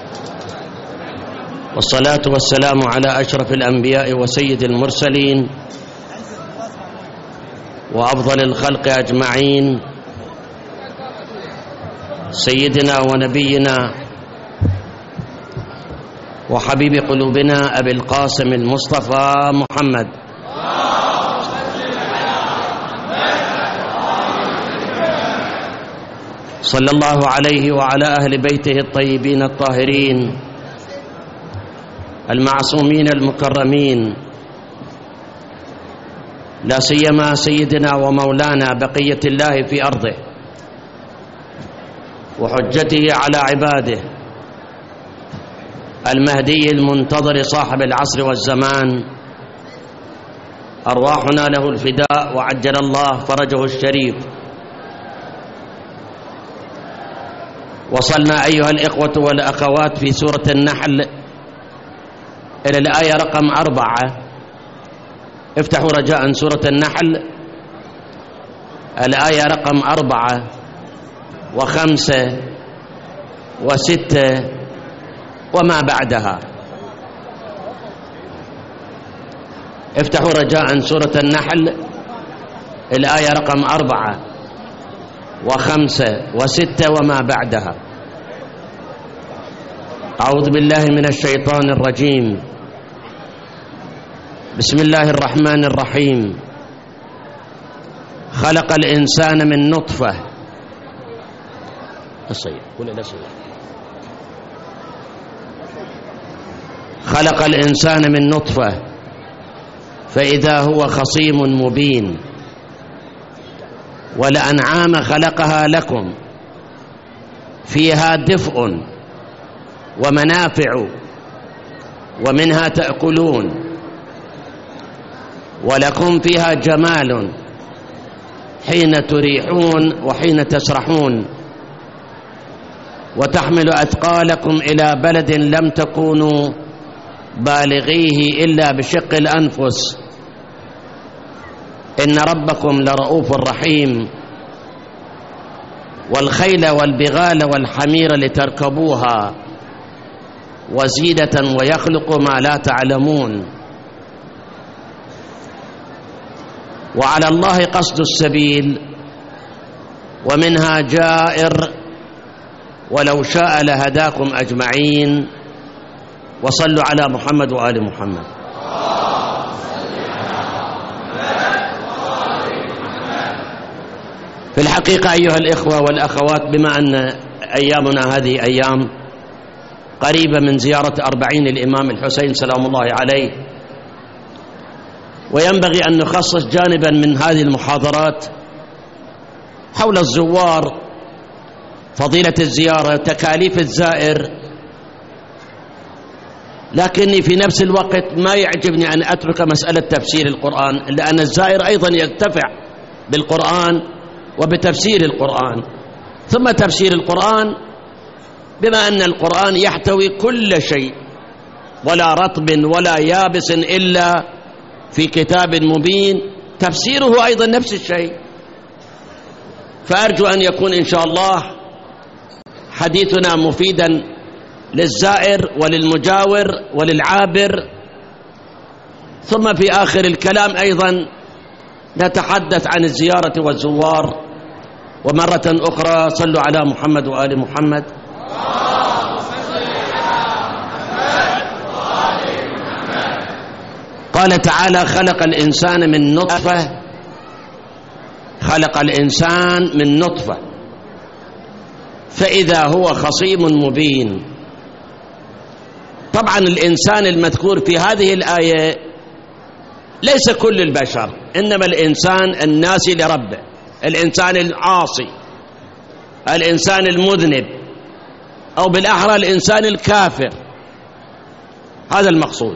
والصلاة والسلام على أشرف الأنبياء وسيد المرسلين وأفضل الخلق أجمعين، سيدنا ونبينا وحبيب قلوبنا أبي القاسم المصطفى محمد صلى الله عليه وعلى أهل بيته الطيبين الطاهرين المعصومين المكرمين، لا سيما سيدنا ومولانا بقية الله في أرضه وحجته على عباده المهدي المنتظر صاحب العصر والزمان، أرواحنا له الفداء وعجل الله فرجه الشريف. وصلنا أيها الإخوة والأخوات في سورة النحل إلى الآية رقم 4. افتحوا رجاء سورة النحل الآية رقم 4 و5 و6 وما بعدها. افتحوا رجاء سورة النحل الآية رقم 4 و5 و6 وما بعدها. أعوذ بالله من الشيطان الرجيم. بسم الله الرحمن الرحيم. خلق الإنسان من نطفة. خلق الإنسان من نطفة فإذا هو خصيم مبين. والأنعام خلقها لكم فيها دفء ومنافع ومنها تأكلون ولكم فيها جمال حين تريحون وحين تسرحون وتحمل أثقالكم إلى بلد لم تكونوا بالغيه إلا بشق الأنفس إن ربكم لرؤوف رحيم. والخيل والبغال والحمير لتركبوها وزينة ويخلق ما لا تعلمون. وعلى الله قصد السبيل ومنها جائر ولو شاء لهداكم أجمعين. وصلوا على محمد وآل محمد. في الحقيقة أيها الإخوة والأخوات، بما أن أيامنا هذه أيام قريبة من زيارة 40 الإمام الحسين سلام الله عليه، وينبغي أن نخصص جانبا من هذه المحاضرات حول الزوار، فضيلة الزيارة، تكاليف الزائر. لكني في نفس الوقت ما يعجبني أن أترك مسألة تفسير القرآن، لأن الزائر أيضا ينتفع بالقرآن وبتفسير القرآن. ثم تفسير القرآن، بما أن القرآن يحتوي كل شيء ولا رطب ولا يابس إلا في كتاب مبين، تفسيره أيضا نفس الشيء. فأرجو أن يكون إن شاء الله حديثنا مفيدا للزائر وللمجاور وللعابر. ثم في آخر الكلام أيضا نتحدث عن الزيارة والزوار. ومرة أخرى صلوا على محمد وآل محمد. قال تعالى: خلق الإنسان من نطفة. خلق الإنسان من نطفة فإذا هو خصيم مبين. طبعا الإنسان المذكور في هذه الآية ليس كل البشر، إنما الإنسان الناسي لربه، الإنسان العاصي، الإنسان المذنب، أو بالأحرى الإنسان الكافر. هذا المقصود.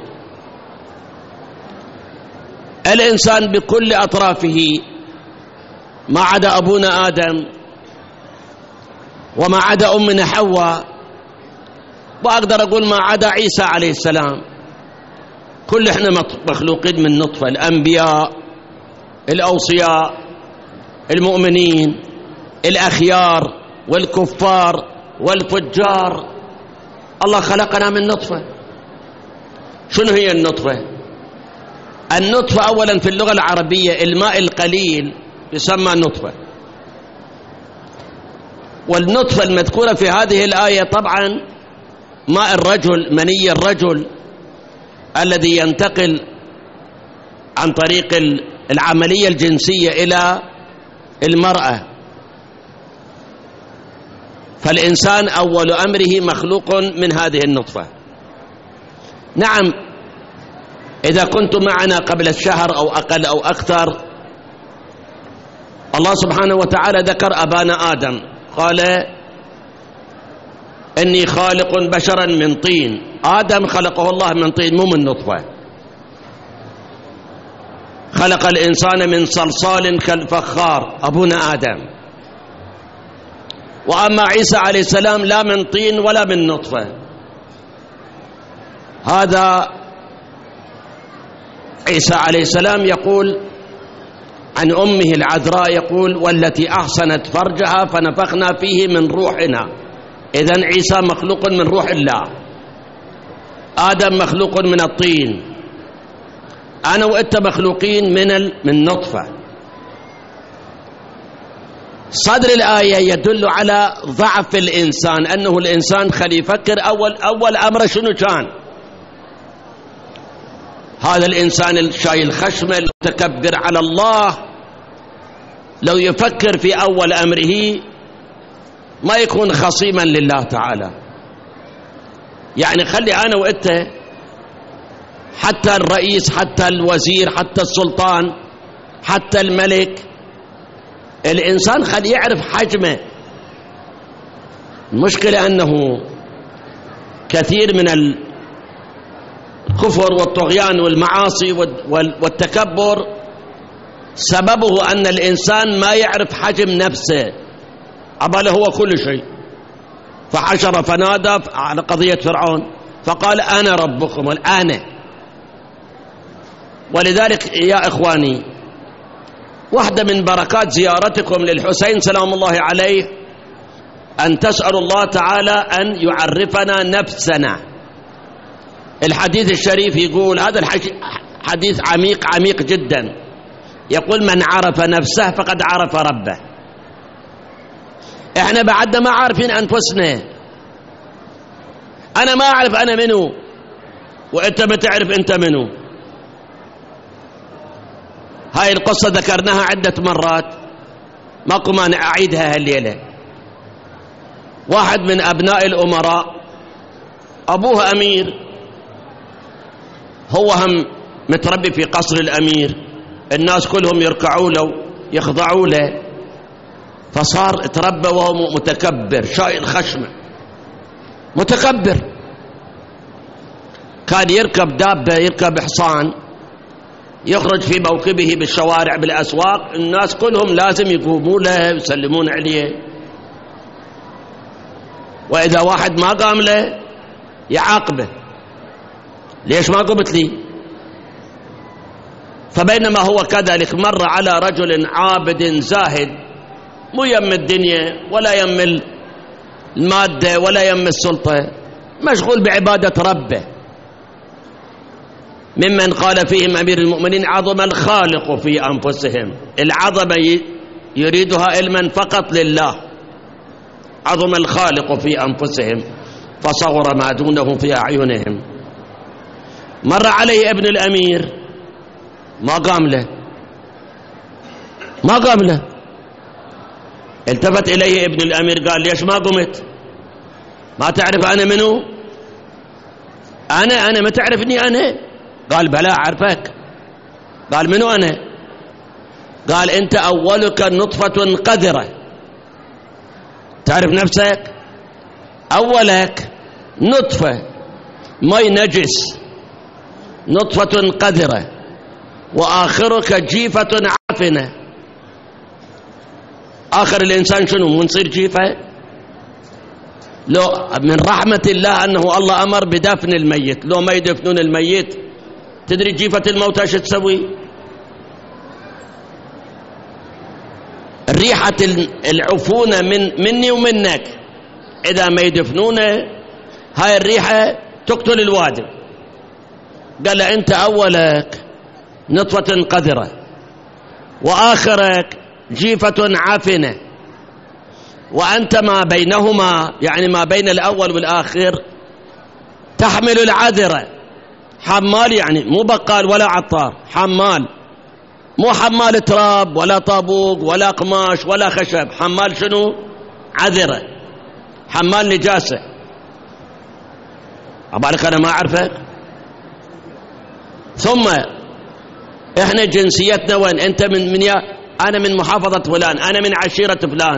الإنسان بكل أطرافه ما عدا أبونا آدم وما عدا أمنا حواء، وأقدر أقول ما عدا عيسى عليه السلام. كل إحنا مخلوقين من نطفة، الأنبياء، الأوصياء، المؤمنين، الأخيار والكفار والفجار. الله خلقنا من نطفة. شنو هي النطفة؟ النطفة أولا في اللغة العربية الماء القليل يسمى نطفة، والنطفة المذكورة في هذه الآية طبعا ماء الرجل، مني الرجل الذي ينتقل عن طريق العملية الجنسية إلى المرأة. فالإنسان أول أمره مخلوق من هذه النطفة. نعم، إذا كنت معنا قبل الشهر أو أقل أو أكثر، الله سبحانه وتعالى ذكر أبانا آدم، قال إني خالق بشرا من طين. آدم خلقه الله من طين مو من نطفة. خلق الإنسان من صلصال كالفخار، أبونا آدم. وأما عيسى عليه السلام لا من طين ولا من نطفة. هذا عيسى عليه السلام يقول عن أمه العذراء، يقول والتي أحصنت فرجها فنفخنا فيه من روحنا. إذن عيسى مخلوق من روح الله، آدم مخلوق من الطين، أنا وإنت مخلوقين من نطفة. صدر الآية يدل على ضعف الإنسان، أنه الإنسان خلي يفكر أول أمر شنو كان. هذا الإنسان الشايل خشمه المتكبر على الله لو يفكر في أول أمره ما يكون خصيما لله تعالى. يعني خلي أنا وإنت، حتى الرئيس، حتى الوزير، حتى السلطان، حتى الملك، الإنسان خلي يعرف حجمه. المشكلة أنه كثير من الكفر والطغيان والمعاصي والتكبر سببه أن الإنسان ما يعرف حجم نفسه، عباله هو كل شيء. فحشر فنادى على قضية فرعون فقال أنا ربكم الآن. ولذلك يا إخواني، واحدة من بركات زيارتكم للحسين سلام الله عليه أن تسأل الله تعالى أن يعرفنا نفسنا. الحديث الشريف يقول، هذا الحديث عميق جدا، يقول من عرف نفسه فقد عرف ربه. احنا بعدنا ما عارفين أنفسنا. أنا ما أعرف أنا منو، وأنت ما تعرف أنت منو. هاي القصة ذكرناها عدة مرات، ماكو مانع أعيدها هالليلة. واحد من أبناء الأمراء أبوه أمير، هو هم متربي في قصر الأمير، الناس كلهم يركعوا له يخضعوا له، فصار تربى وهو متكبر شايل خشمه متكبر. كان يركب دابة، يركب حصان، يخرج في موكبه بالشوارع بالأسواق، الناس كلهم لازم يقوموا له يسلمون عليه، وإذا واحد ما قام له يعاقبه، ليش ما قمت لي؟ فبينما هو كذلك مر على رجل عابد زاهد، مو يم الدنيا ولا يم المادة ولا يم السلطة، مشغول بعبادة ربه، ممن قال فيهم أمير المؤمنين عظم الخالق في أنفسهم. العظمة يريدها علما فقط لله. عظم الخالق في أنفسهم فصغر ما دونه في أعينهم. مر عليه ابن الأمير ما قام له. التفت إليه ابن الأمير قال ليش ما قمت؟ ما تعرف أنا منو؟ أنا ما تعرفني أنا؟ قال بلى أعرفك. قال منو أنا؟ قال أنت أولك نطفة قذرة. تعرف نفسك؟ أولك نطفة ماء نجس، نطفة قذرة، وآخرك جيفة عفنة. آخر الإنسان شنو؟ منصير جيفة؟ لو من رحمة الله أنه الله أمر بدفن الميت، لو ما يدفنون الميت تدري جيفة الموتى شو تسوي؟ الريحة العفونة مني ومنك إذا ما يدفنونه هاي الريحة تقتل الوادم. قال له أنت أولك نطفة قذرة وآخرك جيفة عفنة، وأنت ما بينهما يعني ما بين الأول والآخر تحمل العذرة. حمال يعني مو بقال ولا عطار، حمال، مو حمال تراب ولا طابوق ولا قماش ولا خشب، حمال شنو؟ عذرة، حمال نجاسة. أبالك أنا ما أعرفك. ثم إحنا جنسيتنا وين؟ أنت من يا أنا من محافظة فلان، أنا من عشيرة فلان.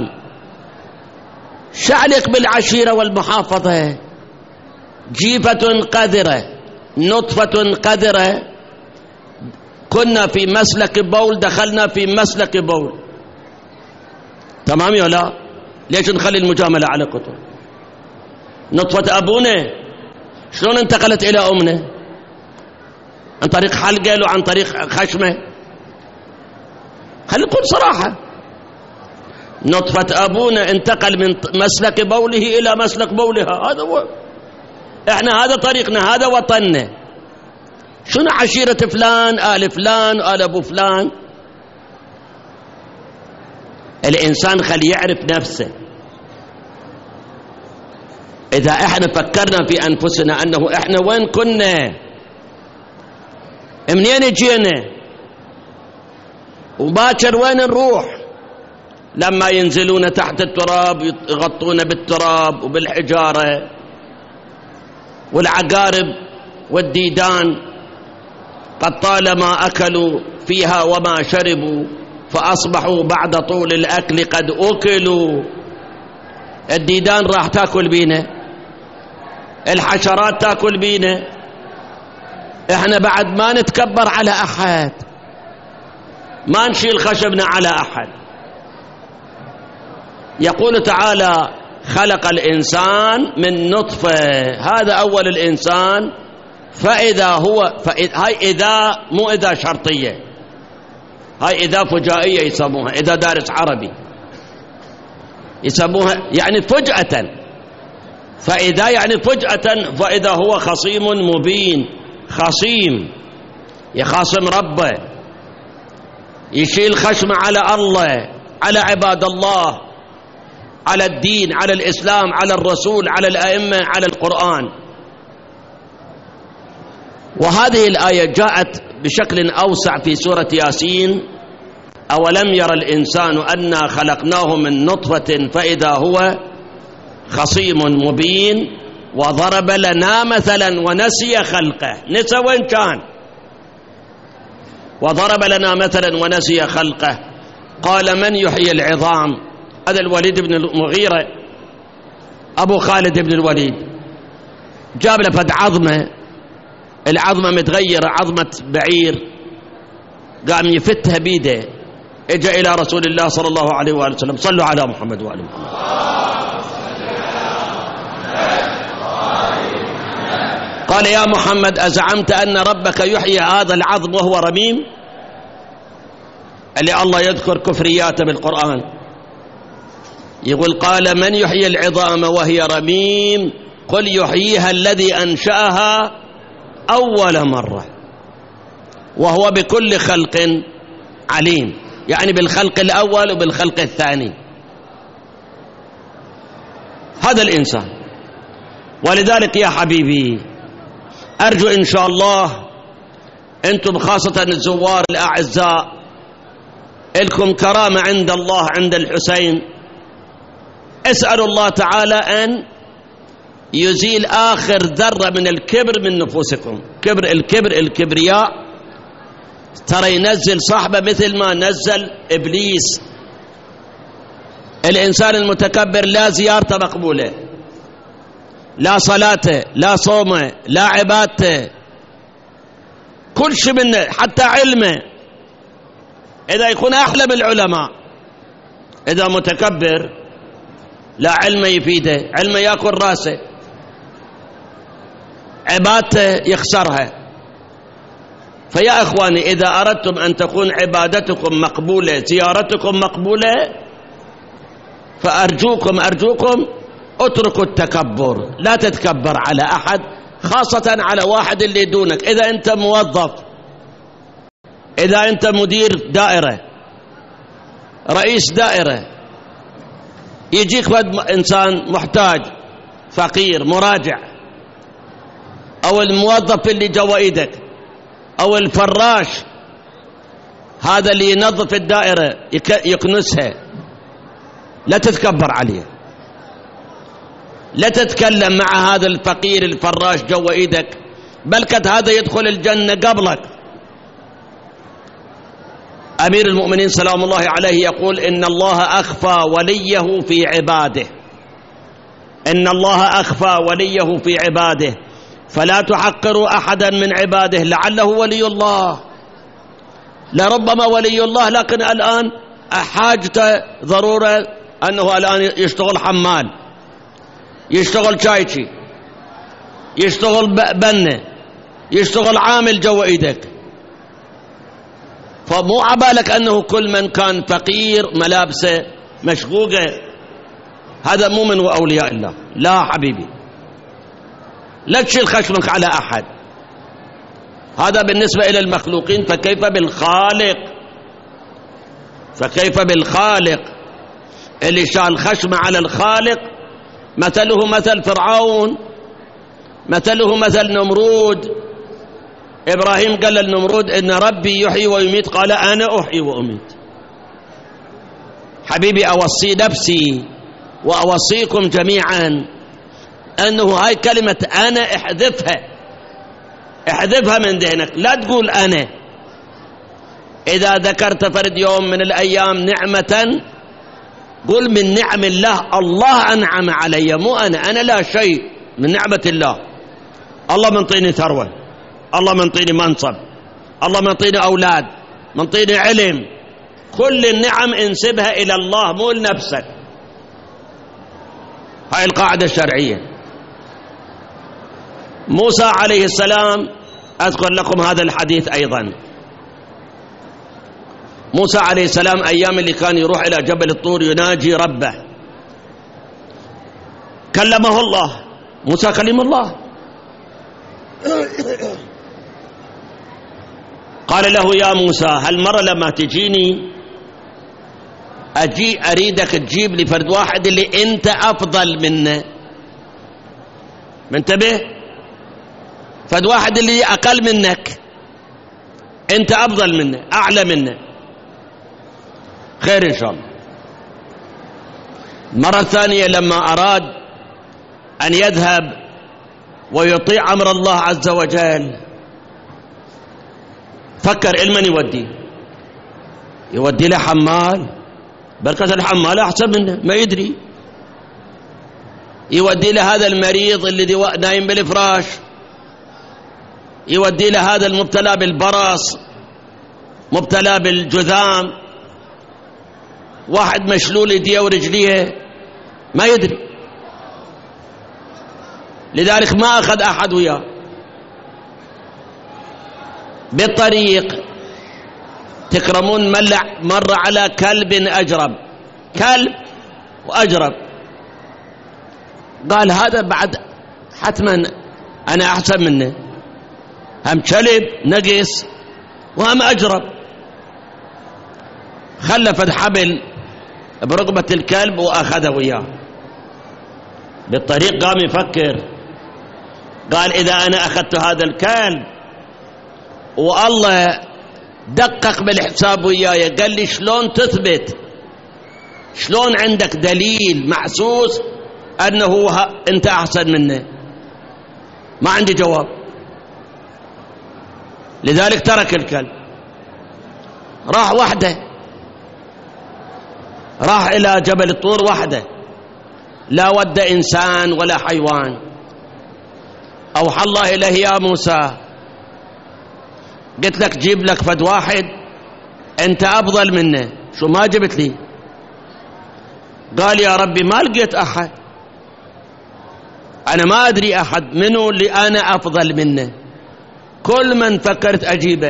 شعلق بالعشيرة والمحافظة. جيفة قذرة، نطفة قذرة، كنا في مسلك بول دخلنا في مسلك بول. تمام يا لا؟ ليش نخلي المجاملة على كتب؟ نطفة أبونا شلون انتقلت إلى أمنا؟ عن طريق حلقة لو عن طريق خشمة؟ خلي نقول صراحة، نطفة أبونا انتقل من مسلك بوله إلى مسلك بولها. هذا هو، احنا هذا طريقنا، هذا وطننا. شنو عشيرة فلان، آل فلان، آل أبو فلان؟ الإنسان خلي يعرف نفسه. إذا احنا فكرنا في أنفسنا أنه احنا وين كنا، منين جينا، وباكر وين نروح، لما ينزلون تحت التراب يغطون بالتراب وبالحجارة والعقارب والديدان، قد طالما أكلوا فيها وما شربوا فأصبحوا بعد طول الأكل قد أكلوا. الديدان راح تأكل بينا، الحشرات تأكل بينا. احنا بعد ما نتكبر على أحد، ما نشيل خشبنا على أحد. يقول تعالى خلق الإنسان من نطفة، هذا أول الإنسان. فإذا هو هاي إذا مو إذا شرطية، هاي إذا فجائية يسموها، إذا دارس عربي يسموها يعني فجأة. فإذا يعني فجأة، فإذا هو خصيم مبين، خصيم يخاصم ربه، يشيل خشمه على الله، على عباد الله، على الدين، على الإسلام، على الرسول، على الأئمة، على القرآن. وهذه الآية جاءت بشكل أوسع في سورة ياسين: أولم يرى الإنسان أنا خلقناه من نطفة فإذا هو خصيم مبين وضرب لنا مثلا ونسي خلقه. نسى وين كان؟ وضرب لنا مثلا ونسي خلقه. قال من يحيي العظام؟ هذا الوليد بن المغيرة أبو خالد بن الوليد جاب له فد عظمة، العظمة متغيرة، عظمة بعير، قام يفتها بيده. اجى إلى رسول الله صلى الله عليه وآله وسلم: صلوا على محمد وآل محمد. قال: يا محمد، أزعمت أن ربك يحيي هذا العظم وهو رميم؟ اللي الله يذكر كفرياته بالقرآن يقول: قال: من يحيي العظام وهي رميم؟ قل يحييها الذي أنشأها أول مرة وهو بكل خلق عليم، يعني بالخلق الأول وبالخلق الثاني. هذا الإنسان. ولذلك يا حبيبي أرجو إن شاء الله أنتم خاصة الزوار الأعزاء لكم كرامة عند الله عند الحسين. اسألوا الله تعالى أن يزيل آخر ذرة من الكبر من نفوسكم. الكبرياء ترى ينزل صاحبه مثل ما نزل إبليس. الإنسان المتكبر لا زيارته مقبولة، لا صلاته، لا صومه، لا عبادته، كل شيء منه، حتى علمه. إذا يكون أحلى بالعلماء، إذا متكبر لا علمه يفيده، علمه يأكل راسه، عبادته يخسرها. فيا إخواني، إذا أردتم أن تكون عبادتكم مقبولة، زيارتكم مقبولة، فأرجوكم اتركوا التكبر، لا تتكبر على أحد، خاصة على واحد اللي دونك. إذا أنت موظف، إذا أنت مدير دائرة، رئيس دائرة، يجيك إنسان محتاج فقير مراجع، أو الموظف اللي جوا إيدك، أو الفراش هذا اللي ينظف الدائرة يكنسها، لا تتكبر عليه، لا تتكلم مع هذا الفقير الفراش جوا إيدك، بل قد هذا يدخل الجنة قبلك. أمير المؤمنين سلام الله عليه يقول: إن الله أخفى وليه في عباده، إن الله أخفى وليه في عباده، فلا تحقروا أحدا من عباده لعله ولي الله. لربما ولي الله، لكن الآن حاجته ضرورة أنه الآن يشتغل حمال، يشتغل شايشي، يشتغل بنة، يشتغل عامل جوا إيدك. فمو عبالك أنه كل من كان فقير ملابسه مشقوقة هذا مو من أولياء الله. لا حبيبي، لا تشيل خشمك على أحد، هذا بالنسبة إلى المخلوقين، فكيف بالخالق؟ فكيف بالخالق اللي شال خشمه على الخالق؟ مثله مثل فرعون، مثله مثل نمرود. إبراهيم قال للنمرود: إن ربي يحيي ويميت، قال: أنا أحيي وأميت. حبيبي، أوصي نفسي وأوصيكم جميعا أنه هاي كلمة أنا احذفها من ذهنك، لا تقول أنا. إذا ذكرت فرد يوم من الأيام نعمة، قل من نعم الله، الله أنعم علي، مو أنا لا شيء من نعمة الله. الله منطيني ثروة، الله منطيني منصب، الله منطيني أولاد، منطيني علم، كل النعم انسبها إلى الله مو لنفسك. هاي القاعدة الشرعية. موسى عليه السلام، أذكر لكم هذا الحديث أيضا. موسى عليه السلام أيام اللي كان يروح إلى جبل الطور يناجي ربه، كلمه الله. موسى كلم الله، قال له: يا موسى، هالمرة لما تجيني أجي أريدك تجيب لي فرد واحد اللي أنت أفضل منه. منتبه، فرد واحد اللي أقل منك، أنت أفضل منه، أعلى منه. خير إن شاء الله. مرة ثانية لما أراد أن يذهب ويطيع أمر الله عز وجل، فكر المن يودي له حمال، بركة الحمال أحسن منه، ما يدري. يودي له هذا المريض اللي نايم بالفراش، يودي له هذا المبتلى بالبرص، مبتلى بالجذام، واحد مشلول يديه ورجليه، ما يدري. لذلك ما أخذ أحد وياه. بالطريق تكرمون مر على كلب أجرب، كلب وأجرب، قال: هذا بعد حتما أنا أحسن منه، هم كلب نقص وهم أجرب. خلفت حبل برقبة الكلب وأخذه وياه. بالطريق قام يفكر، قال: إذا أنا أخذت هذا الكلب والله دقق بالحساب وياي، قال لي: شلون تثبت، شلون عندك دليل محسوس أنه أنت أحسن منه؟ ما عندي جواب. لذلك ترك الكلب، راح وحده، راح إلى جبل الطور وحده، لا ود إنسان ولا حيوان. أوحى الله إليه: يا موسى، قلت لك جيب لك فد واحد أنت أفضل منه، شو ما جبت لي؟ قال: يا ربي ما لقيت أحد، أنا ما أدري أحد منه اللي أنا أفضل منه، كل من فكرت أجيبه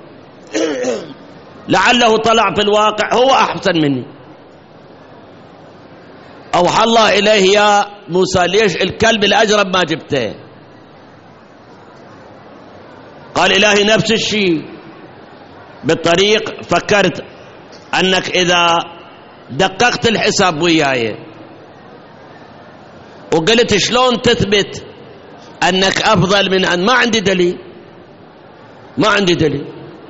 لعله طلع في الواقع هو أحسن مني. أوحى الله إليه: يا موسى ليش الكلب الأجرب ما جبته؟ قال إلهي نفس الشيء. بالطريق فكرت أنك إذا دققت الحساب وياي وقلت شلون تثبت أنك أفضل من أن ما عندي دليل، ما عندي دليل،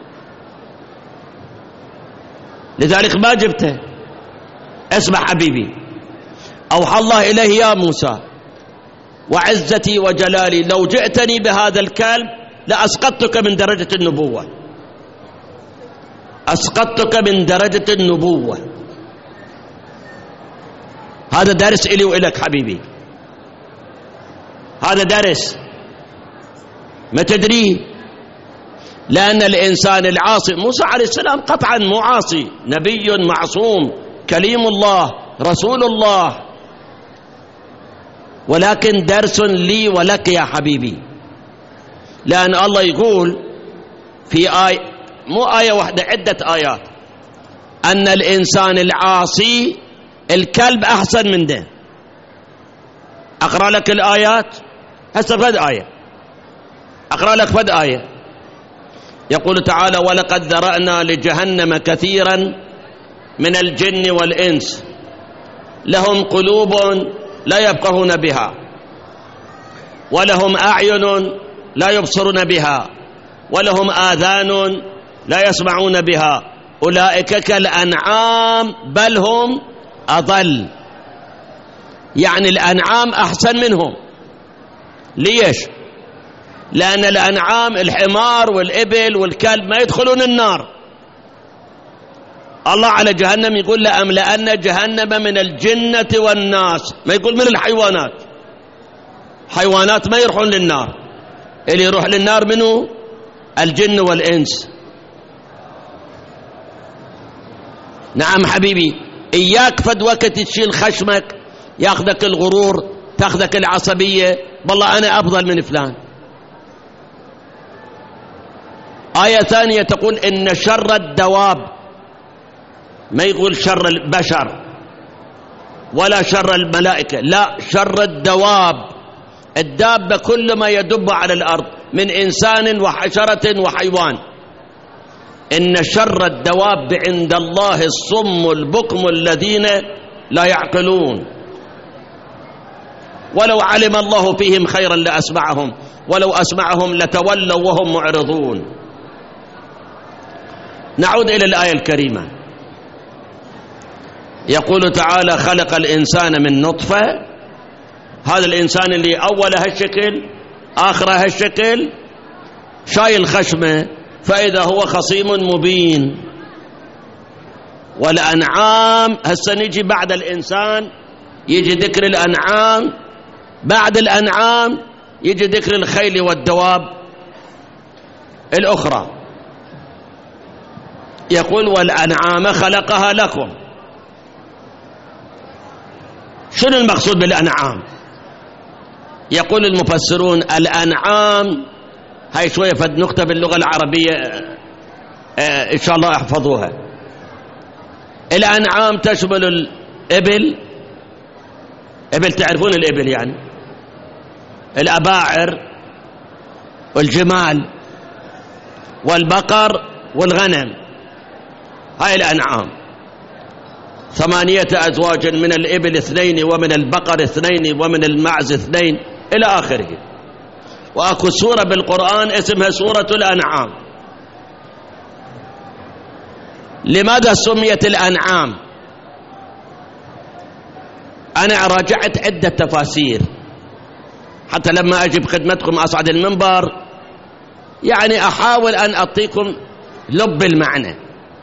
لذلك ما جبته. اسمع حبيبي، أوحى الله إليه يا موسى وعزتي وجلالي لو جئتني بهذا الكلب لأسقطتك من درجة النبوة، أسقطتك من درجة النبوة. هذا درس إلي وإلك حبيبي، هذا درس ما تدريه. لأن الإنسان العاصي، موسى عليه السلام قطعا مو عاصي، نبي معصوم كليم الله رسول الله، ولكن درس لي ولك يا حبيبي. لأن الله يقول في آية، مو آية واحدة، عدة آيات، أن الإنسان العاصي الكلب أحسن من ده. أقرأ لك الآيات هسه، فد آية أقرأ لك فد آية. يقول تعالى ولقد ذرأنا لجهنم كثيرا من الجن والإنس لهم قلوب لا يفقهون بها ولهم أعين لا يبصرون بها ولهم آذان لا يسمعون بها أولئك كالأنعام بل هم أضل. يعني الأنعام أحسن منهم. ليش؟ لأن الأنعام الحمار والإبل والكلب ما يدخلون النار. الله على جهنم يقول لأملأن جهنم من الجنة والناس، ما يقول من الحيوانات. حيوانات ما يروحون للنار، اللي يروح للنار منه الجن والإنس. نعم حبيبي، إياك فد وقت تشيل خشمك، ياخذك الغرور، تاخذك العصبية، والله أنا أفضل من فلان. آية ثانية تقول إن شر الدواب، ما يقول شر البشر ولا شر الملائكة، لا، شر الدواب. الدابة كل ما يدب على الأرض من إنسان وحشرة وحيوان. إن شر الدواب عند الله الصم البكم الذين لا يعقلون. ولو علم الله فيهم خيرا لأسمعهم ولو أسمعهم لتولوا وهم معرضون. نعود إلى الآية الكريمة. يقول تعالى خلق الإنسان من نطفة. هذا الإنسان اللي أول هالشكل آخر هالشكل شايل خشمه، فإذا هو خصيم مبين. والأنعام هسه نجي بعد الإنسان يجي ذكر الأنعام، بعد الأنعام يجي ذكر الخيل والدواب الأخرى. يقول والأنعام خلقها لكم. شنو المقصود بالأنعام؟ يقول المفسرون الأنعام، هاي شوية فد نقطة باللغة العربية إن شاء الله احفظوها. الأنعام تشمل الإبل، إبل تعرفون الإبل يعني، الأباعر والجمال والبقر والغنم، هاي الأنعام. 8 أزواج، من الإبل 2 ومن البقر 2 ومن المعز 2 إلى آخره. وأكو سورة بالقرآن اسمها سورة الأنعام. لماذا سميت الأنعام؟ أنا راجعت عدة تفاسير حتى لما أجي بخدمتكم أصعد المنبر يعني أحاول أن أعطيكم لب المعنى.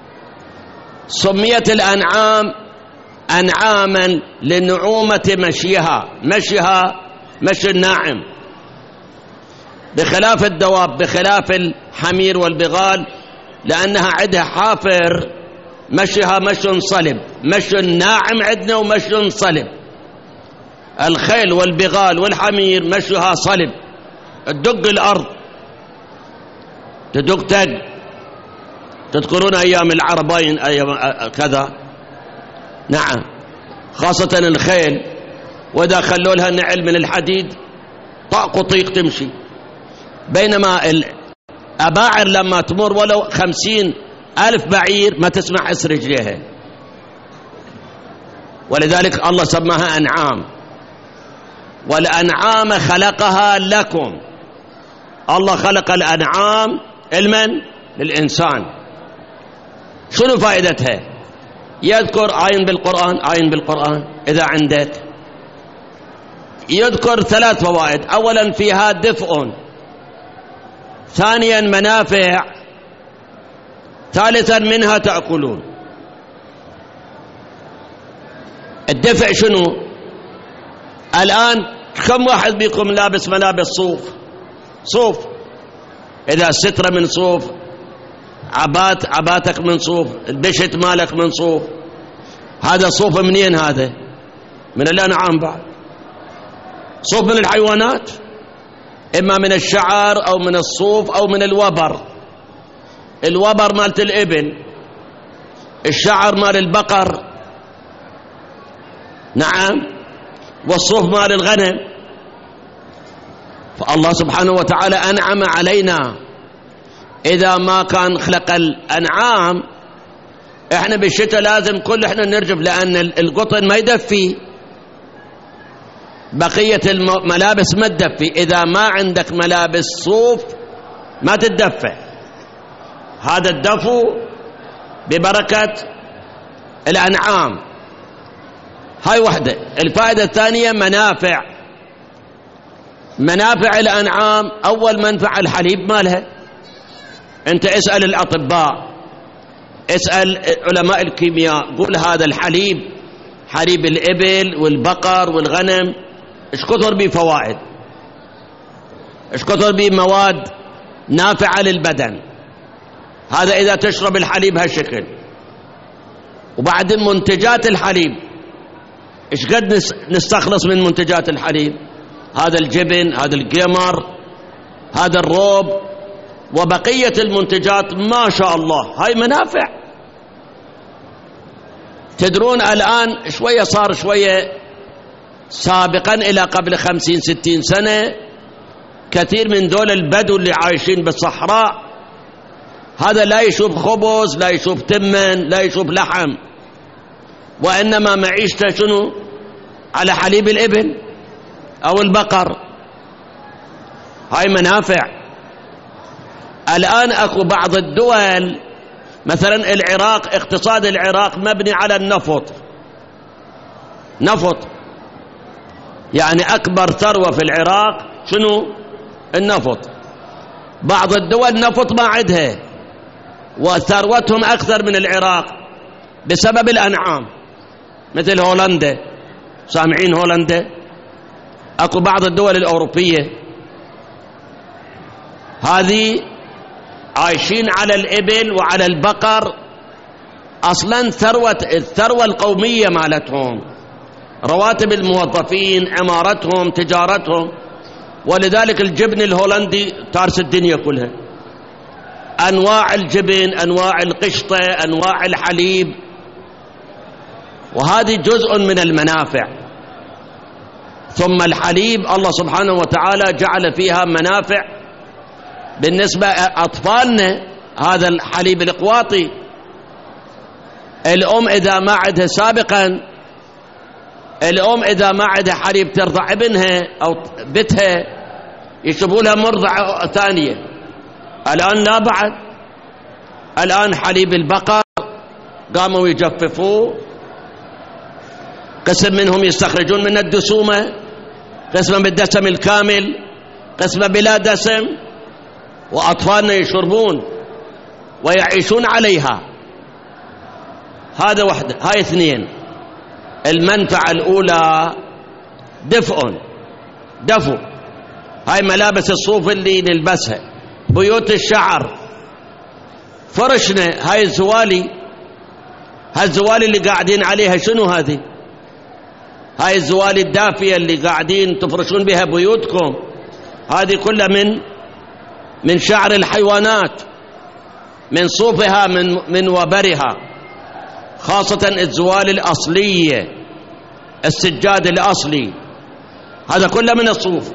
سميت الأنعام أنعاما لنعومة مشيها مشي الناعم، بخلاف الدواب، بخلاف الحمير والبغال، لأنها عندها حافر مشيها مشي صلب. مشي الناعم عندنا ومشي صلب. الخيل والبغال والحمير مشيها صلب، تدق الأرض، تدق تق. تذكرون أيام العربين أيام كذا؟ نعم، خاصة الخيل وإذا خلوا لها نعل من الحديد طاق وطيق تمشي. بينما الأباعر لما تمر ولو 50,000 بعير ما تسمع أس رجليها، ولذلك الله سماها أنعام. والأنعام خلقها لكم، الله خلق الأنعام علما للإنسان. شنو فائدتها؟ يذكر عين بالقرآن إذا عندك، يذكر 3 فوائد. أولا فيها دفء، ثانيا منافع، ثالثا منها تأكلون. الدفء شنو؟ الآن كم واحد بيكم لابس ملابس صوف؟ إذا السترة من صوف، عباتك من صوف، البشت مالك من صوف. هذا صوف منين؟ هذا من الأنعام، بعد صوف من الحيوانات، إما من الشعر أو من الصوف أو من الوبر. الوبر مالت الإبل، الشعر مال البقر، نعم، والصوف مال الغنم. فالله سبحانه وتعالى أنعم علينا. إذا ما كان خلق الأنعام، إحنا بالشتاء لازم احنا نرجف، لأن القطن ما يدفي، بقية الملابس ما تدفي. إذا ما عندك ملابس صوف ما تتدفى. هذا الدفو ببركة الأنعام. هاي وحدة. الفائدة الثانية منافع الأنعام. أول منفعة الحليب مالها. أنت اسأل الأطباء، اسأل علماء الكيمياء، قول هذا الحليب، حليب الإبل والبقر والغنم، ايش كثر به فوائد، ايش كثر به مواد نافعة للبدن. هذا إذا تشرب الحليب هالشكل. وبعدين منتجات الحليب، ايش قد نستخلص من منتجات الحليب؟ هذا الجبن، هذا القمر، هذا الروب، وبقية المنتجات ما شاء الله. هاي منافع. تدرون الآن شوية صار شوية، سابقا إلى قبل 50-60 سنة كثير من دول البدو اللي عايشين بالصحراء، هذا لا يشوف خبز، لا يشوف تمن، لا يشوف لحم، وإنما معيشته شنو؟ على حليب الإبل أو البقر. هاي منافع. الآن أكو بعض الدول، مثلا العراق، اقتصاد العراق مبني على النفط. يعني أكبر ثروة في العراق شنو؟ النفط. بعض الدول نفط ما عندها وثروتهم أكثر من العراق بسبب الأنعام، مثل هولندا. سامعين هولندا؟ أكو بعض الدول الأوروبية هذه عايشين على الإبل وعلى البقر. أصلا الثروة القومية مالتهم، رواتب الموظفين، عمارتهم، تجارتهم. ولذلك الجبن الهولندي تارس الدنيا كلها، أنواع الجبن، أنواع القشطة، أنواع الحليب. وهذه جزء من المنافع. ثم الحليب الله سبحانه وتعالى جعل فيها منافع بالنسبة أطفالنا. هذا الحليب الإقواطي، الأم إذا ما عندها سابقا، الأم إذا ما عندها حليب ترضع ابنها أو بتها، يشربوا لها مرضعة ثانية. الآن لا بعد. الآن حليب البقر قاموا يجففوه، قسم منهم يستخرجون من الدسومة، قسم بالدسم الكامل، قسم بلا دسم، وأطفالنا يشربون ويعيشون عليها. هذا واحدة. هاي 2. المنفعة الأولى دفو. هاي ملابس الصوف اللي نلبسها، بيوت الشعر، فرشنا. هاي الزوالي اللي قاعدين عليها شنو هذه؟ هاي الزوالي الدافية اللي قاعدين تفرشون بها بيوتكم، هذه كلها من شعر الحيوانات، من صوفها، من وبرها. خاصة الزوال الأصلية، السجاد الأصلي هذا كله من الصوف.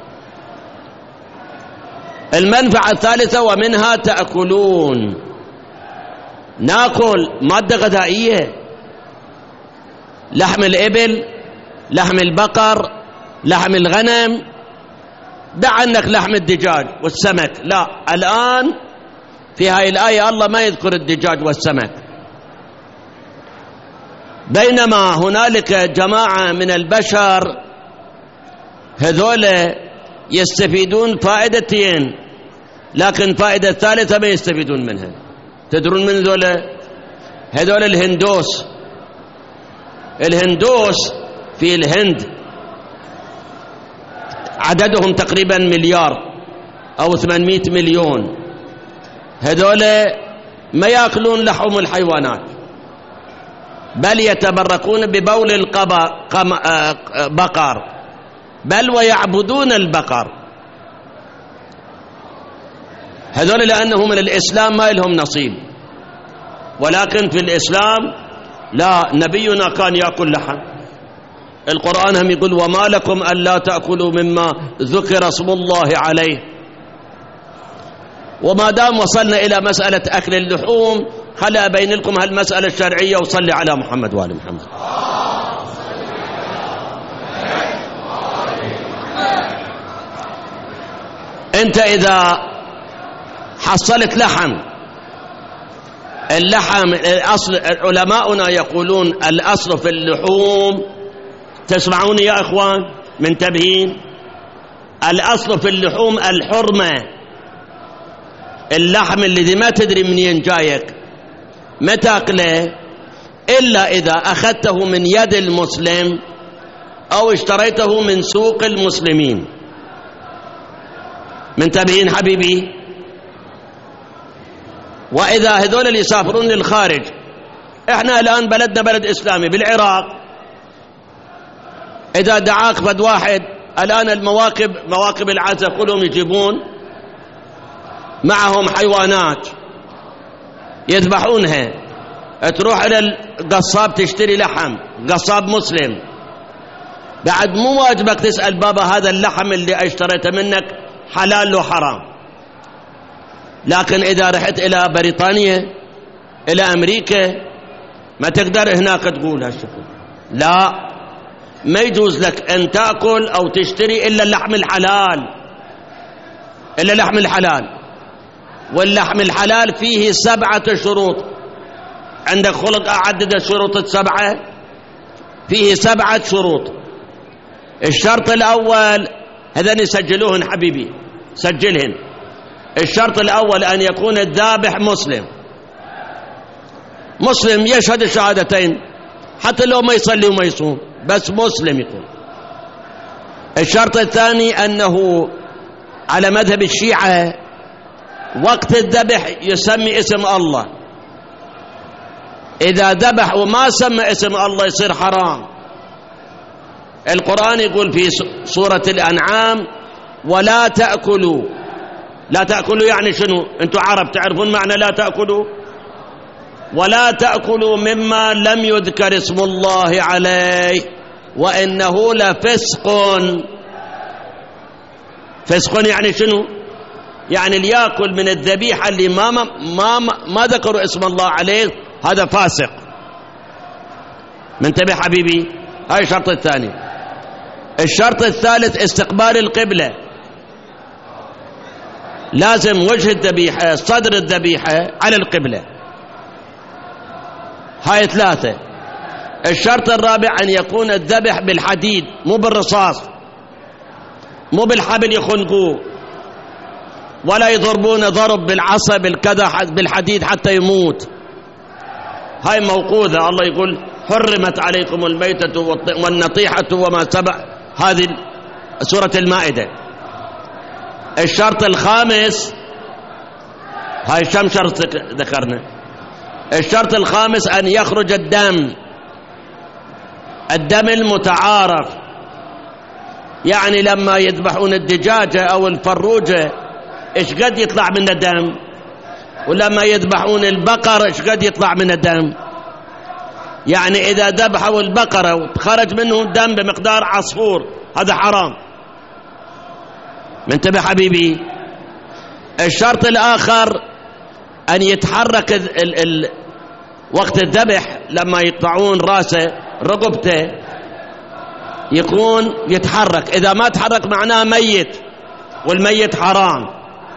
المنفعة الثالثة ومنها تأكلون، ناكل مادة غذائية، لحم الإبل، لحم البقر، لحم الغنم، دع عنك لحم الدجاج والسمك، لا، الآن في هاي الآية الله ما يذكر الدجاج والسمك، بينما هنالك جماعة من البشر هذول يستفيدون فائدتين، لكن فائدة ثالثة ما يستفيدون منها. تدرون من هذول الهندوس. الهندوس في الهند عددهم تقريبا 1,000,000,000 أو 800 مليون. هذول ما يأكلون لحوم الحيوانات، بل يتبركون ببول البقر، بل ويعبدون البقر. هذول لأنه من الإسلام ما لهم نصيب، ولكن في الإسلام لا، نبينا كان يأكل لحم. القرآن هم يقول وما لكم ألا تأكلوا مما ذكر اسم الله عليه. وما دام وصلنا إلى مسألة أكل اللحوم، خلي أبين لكم هالمسألة الشرعية، وصلي على محمد وآل محمد. أنت إذا حصلت اللحم الأصل، علماؤنا يقولون الأصل في اللحوم، تسمعون يا إخوان منتبهين، الأصل في اللحوم الحرمة. اللحم الذي ما تدري منين جايك ما تاكله إلا إذا أخذته من يد المسلم أو اشتريته من سوق المسلمين. منتبهين حبيبي؟ وإذا هذول اللي يسافرون للخارج، إحنا الآن بلدنا بلد إسلامي بالعراق، إذا دعاك فد واحد الآن مواكب العزة كلهم يجيبون معهم حيوانات يذبحونها، تروح إلى القصاب تشتري لحم، قصاب مسلم، بعد مو واجبك تسأل بابا هذا اللحم اللي اشتريته منك حلال لو حرام. لكن إذا رحت إلى بريطانيا، إلى أمريكا، ما تقدر هناك تقول هالشكل، لا، ما يجوز لك أن تأكل أو تشتري إلا اللحم الحلال، إلا اللحم الحلال. واللحم الحلال فيه 7 شروط. عندك خلق أعدد الشروط ال7، فيه 7 شروط. الشرط الأول، هذين يسجلوهن حبيبي، سجلهن. الشرط الأول أن يكون الذابح مسلم يشهد الشهادتين، حتى لو ما يصلي وما يصوم، بس مسلم يكون. الشرط الثاني أنه على مذهب الشيعة وقت الذبح يسمي اسم الله، إذا ذبح وما سمى اسم الله يصير حرام. القرآن يقول في سورة الأنعام ولا تأكلوا. لا تأكلوا يعني شنو؟ أنتم عرب تعرفون معنى لا تأكلوا؟ ولا تأكلوا مما لم يذكر اسم الله عليه وإنه لفسق. فسق يعني شنو؟ يعني اللي يأكل من الذبيحة اللي ما ذكروا اسم الله عليه هذا فاسق. منتبه حبيبي؟ هاي الشرط الثاني. الشرط الثالث استقبال القبلة، لازم وجه الذبيحة صدر الذبيحة على القبلة. هاي 3. الشرط الرابع أن يكون الذبح بالحديد مو بالرصاص، مو بالحبل يخنقوه، ولا يضربون ضرب بالعصا بالكذا بالحديد حتى يموت. هاي موقوذة. الله يقول حرمت عليكم الميتة والنطيحة وما سبع، هذه سورة المائدة. الشرط الخامس، هاي كم شرط ذكرنا؟ الشرط الخامس أن يخرج الدم المتعارف. يعني لما يذبحون الدجاجة أو الفروجة إيش قد يطلع من الدم، ولما يذبحون البقر إيش قد يطلع من الدم. يعني إذا ذبحوا البقرة وخرج منه دم بمقدار عصفور هذا حرام. منتبه حبيبي. الشرط الآخر أن يتحرك وقت الذبح لما يقطعون راسه رقبته يكون يتحرك، إذا ما تحرك معناه ميت، والميت حرام.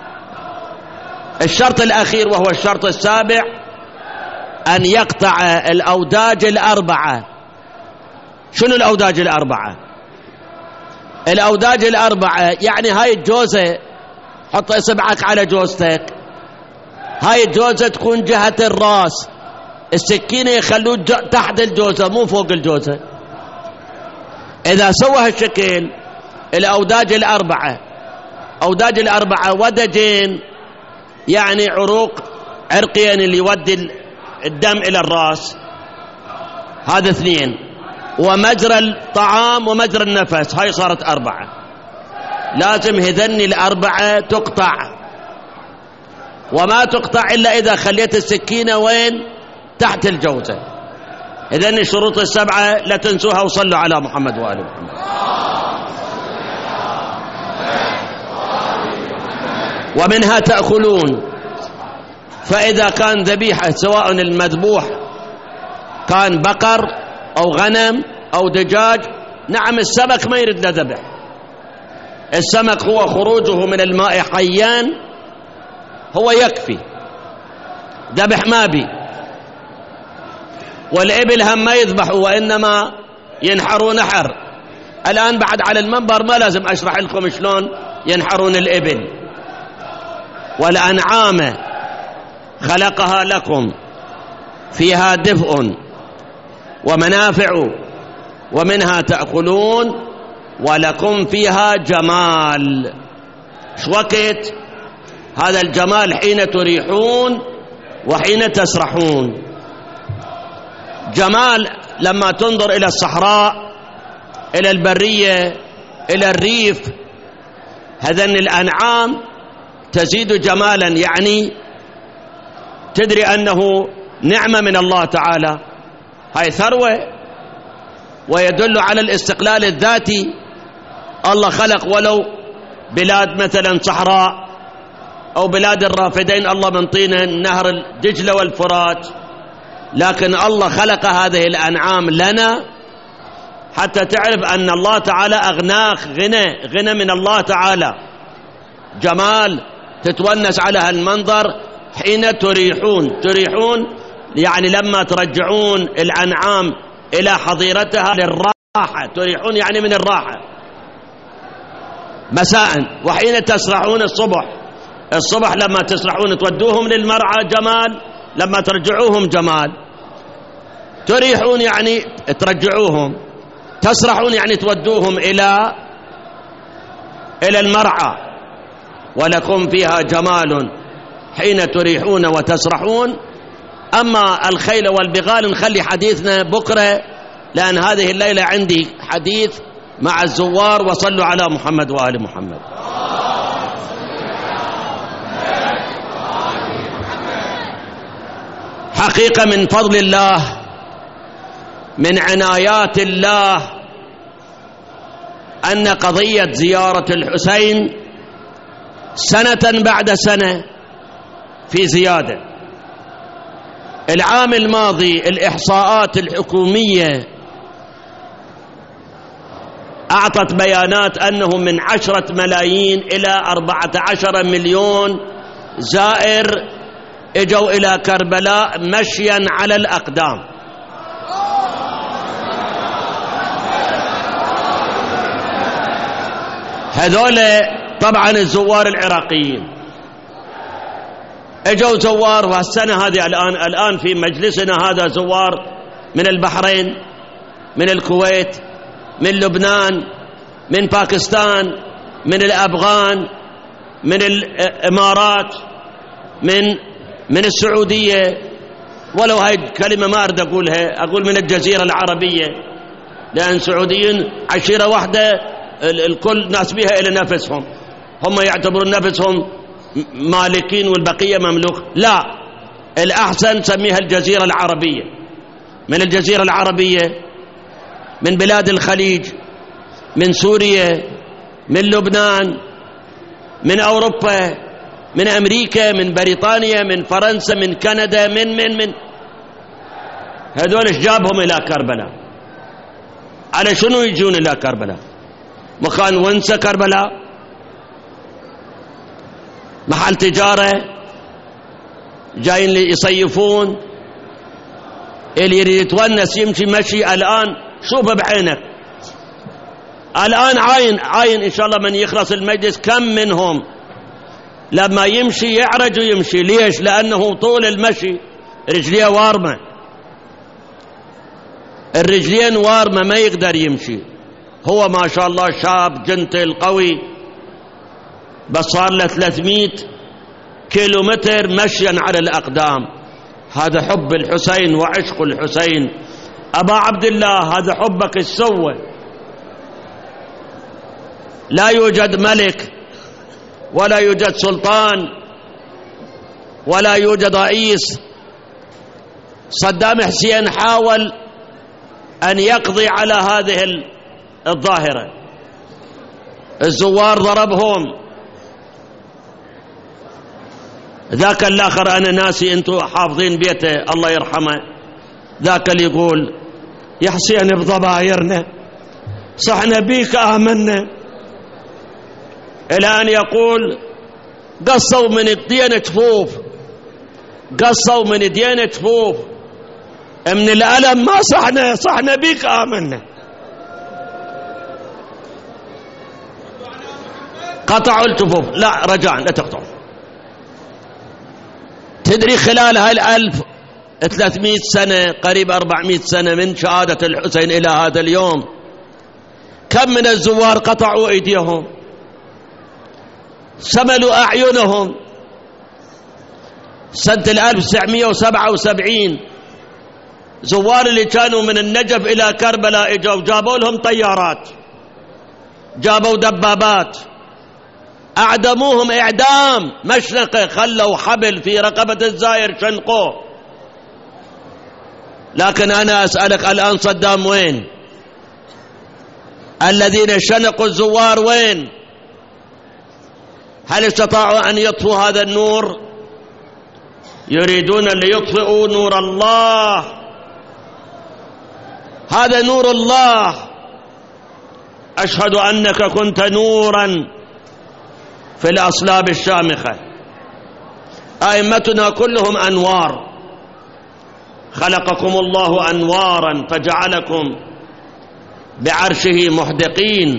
الشرط الأخير وهو الشرط السابع أن يقطع الأوداج الأربعة. شنو الأوداج الأربعة؟ الأوداج الأربعة يعني هاي الجوزة، حط إصبعك على جوزتك، هاي الجوزة تكون جهة الرأس، السكينة يخلوه تحت الجوزة مو فوق الجوزة. إذا سوى هالشكل الأوداج الأربعة، أوداج الأربعة ودجين يعني عروق عرقين اللي يودي الدم إلى الرأس، هذا اثنين، ومجرى الطعام ومجرى النفس، هاي صارت أربعة. لازم هذني الأربعة تقطع، وما تقطع إلا إذا خليت السكينة وين؟ تحت الجوزة. إذن الشروط السبعة لا تنسوها، وصلوا على محمد وآل محمد. ومنها تأكلون، فإذا كان ذبيحة سواء المذبوح كان بقر أو غنم أو دجاج، نعم السمك ما يريد لذبح، السمك هو خروجه من الماء حيان هو يكفي، ذبح ما بي. والإبل هم ما يذبحوا وإنما ينحروا نحر. الآن بعد على المنبر ما لازم أشرح لكم شلون ينحرون الإبل. والأنعام خلقها لكم فيها دفء ومنافع ومنها تأكلون ولكم فيها جمال. شو وقت هذا الجمال؟ حين تريحون وحين تسرحون. جمال لما تنظر إلى الصحراء، إلى البرية، إلى الريف، هذن الأنعام تزيد جمالا، يعني تدري أنه نعمة من الله تعالى، هاي ثروة، ويدل على الاستقلال الذاتي. الله خلق ولو بلاد مثلا صحراء أو بلاد الرافدين، الله من طين نهر الدجلة والفرات، لكن الله خلق هذه الأنعام لنا حتى تعرف أن الله تعالى أغناك غنى من الله تعالى، جمال تتونس على هالمنظر حين تريحون. تريحون يعني لما ترجعون الأنعام إلى حظيرتها للراحة، تريحون يعني من الراحة مساء. وحين تسرحون الصبح لما تسرحون تودوهم للمرعى جمال، لما ترجعوهم جمال. تريحون يعني ترجعوهم، تسرحون يعني تودوهم إلى المرعى. ولكم فيها جمال حين تريحون وتسرحون. أما الخيل والبغال نخلي حديثنا بكرة، لأن هذه الليلة عندي حديث مع الزوار. وصلوا على محمد وآل محمد. حقيقة من فضل الله، من عنايات الله، أن قضية زيارة الحسين سنة بعد سنة في زيادة. العام الماضي الإحصاءات الحكومية أعطت بيانات أنه من 10 ملايين إلى 14 مليون زائر اجوا إلى كربلاء مشيا على الأقدام. هذول طبعا الزوار العراقيين. اجوا زوار، وهالسنة هذه الآن في مجلسنا هذا زوار من البحرين، من الكويت، من لبنان، من باكستان، من الأفغان، من الإمارات، من السعودية، ولو هاي كلمة ما أريد أقولها، أقول من الجزيرة العربية، لأن سعوديين عشيرة واحدة الكل ناس بها إلى نفسهم، هم يعتبرون نفسهم مالكين والبقية مملوك. لا، الأحسن سميها الجزيرة العربية. من الجزيرة العربية، من بلاد الخليج، من سوريا، من لبنان، من أوروبا، من أمريكا، من بريطانيا، من فرنسا، من كندا، من هذول ايش جابهم إلى كربلاء؟ على شنو يجون إلى كربلاء؟ مكان ونسة كربلاء؟ محل تجارة؟ جايين لي يصيفون؟ اللي يريد يتونس يمشي مشي الآن شوفه بعينك الآن، عاين إن شاء الله من يخلص المجلس كم منهم لما يمشي يعرج ويمشي. ليش؟ لأنه طول المشي رجليه وارمة، الرجلين وارمة ما يقدر يمشي. هو ما شاء الله شاب جنتل قوي، بس صار له 300 كيلومتر مشيا على الأقدام. هذا حب الحسين وعشق الحسين. أبا عبد الله، هذا حبك السوى. لا يوجد ملك ولا يوجد سلطان ولا يوجد رئيس. صدام حسين حاول أن يقضي على هذه الظاهرة، الزوار ضربهم. ذاك الآخر أنا ناسي، أنتم حافظين بيته الله يرحمه، ذاك اللي يقول يا حسين بضبايرنا صحنا بيك آمنا، إلى أن يقول قصوا من الدين جفوف، قصوا من الدين جفوف، من الألم ما صحنا بيك آمنا. قطعوا الجفوف، لا رجعنا، لا تقطعوا. تدري خلال هاي 1300 سنة قريب 400 سنة من شهادة الحسين إلى هذا اليوم كم من الزوار قطعوا أيديهم، سملوا أعينهم. سنة 1977 زوار اللي كانوا من النجف إلى كربلاء اجوا جابوا لهم طيارات، جابوا دبابات، أعدموهم إعدام مشنقة، خلوا حبل في رقبة الزائر شنقوه. لكن أنا أسألك الآن صدام وين؟ الذين شنقوا الزوار وين؟ هل استطاعوا أن يطفوا هذا النور؟ يريدون ليطفئوا نور الله. هذا نور الله. أشهد أنك كنت نورا في الأصلاب الشامخة. أئمتنا كلهم أنوار، خلقكم الله أنوارا فجعلكم بعرشه محدقين.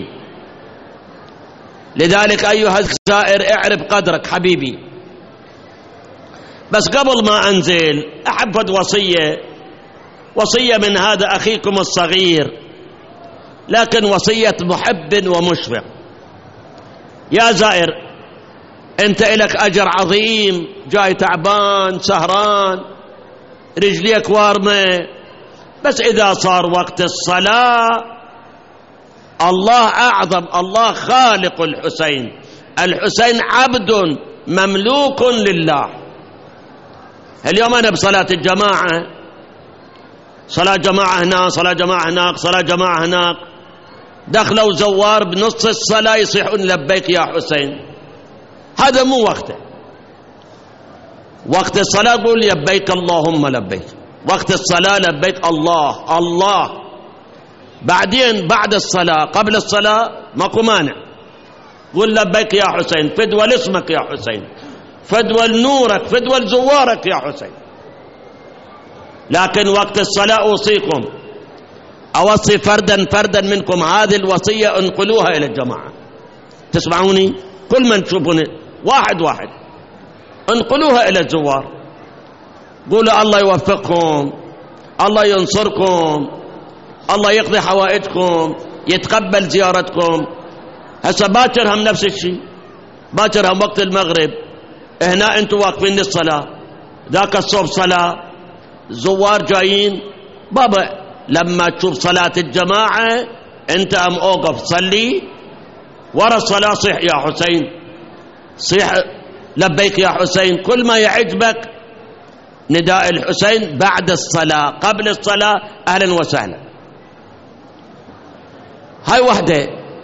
لذلك أيها الزائر اعرف قدرك حبيبي. بس قبل ما أنزل أحفظ وصية من هذا أخيكم الصغير، لكن وصية محب ومشفق. يا زائر، أنت إلك أجر عظيم، جاي تعبان سهران رجليك وارمة، بس إذا صار وقت الصلاة الله أعظم، الله خالق الحسين، الحسين عبد مملوك لله. اليوم أنا بصلاة الجماعة، صلاة جماعة هنا، صلاة جماعة هناك، صلاة جماعة هناك، دخلوا زوار بنص الصلاة يصيحون لبيك يا حسين. هذا مو وقته. وقت الصلاة قول لبيك اللهم لبيك، وقت الصلاة لبيك الله الله. بعدين بعد الصلاة قبل الصلاة ماكو مانع، قول لبيك يا حسين، فدوى لاسمك يا حسين، فدوى لنورك، فدوى لزوارك يا حسين. لكن وقت الصلاة أوصيكم، أوصي فردا منكم هذه الوصية انقلوها إلى الجماعة. تسمعوني؟ كل من تشوفوني واحد انقلوها إلى الزوار، قولوا الله يوفقكم، الله ينصركم، الله يقضي حوائجكم، يتقبل زيارتكم. هسه باكر هم نفس الشيء، باكر هم وقت المغرب، هنا انتم واقفين للصلاة، ذاك الصوب صلاة، زوار جايين. بابا لما تشوف صلاة الجماعة انت اوقف صلي، ورا الصلاة صيح يا حسين، صيح لبيك يا حسين. كل ما يعجبك نداء الحسين بعد الصلاة، قبل الصلاة أهلا وسهلا. هاي وحدة.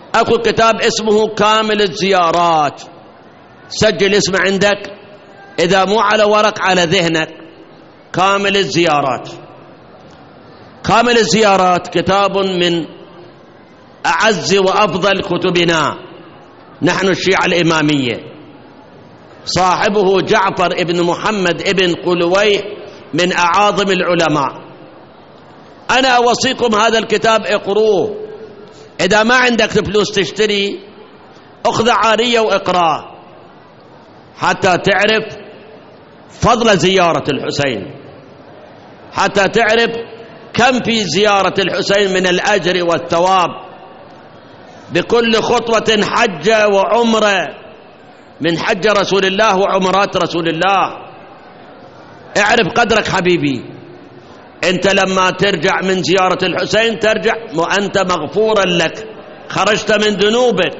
أكو كتاب اسمه كامل الزيارات، سجل اسم عندك إذا مو على ورق على ذهنك. كامل الزيارات. كامل الزيارات كتاب من أعز وأفضل كتبنا نحن الشيعة الإمامية، صاحبه جعفر ابن محمد ابن قلويه من أعاظم العلماء. أنا أوصيكم هذا الكتاب اقروه، إذا ما عندك فلوس تشتري أخذ عارية وإقراه حتى تعرف فضل زيارة الحسين، حتى تعرف كم في زيارة الحسين من الأجر والثواب، بكل خطوة حجة وعمرة من حج رسول الله وعمرات رسول الله. اعرف قدرك حبيبي، انت لما ترجع من زيارة الحسين ترجع وانت مغفورا لك، خرجت من ذنوبك.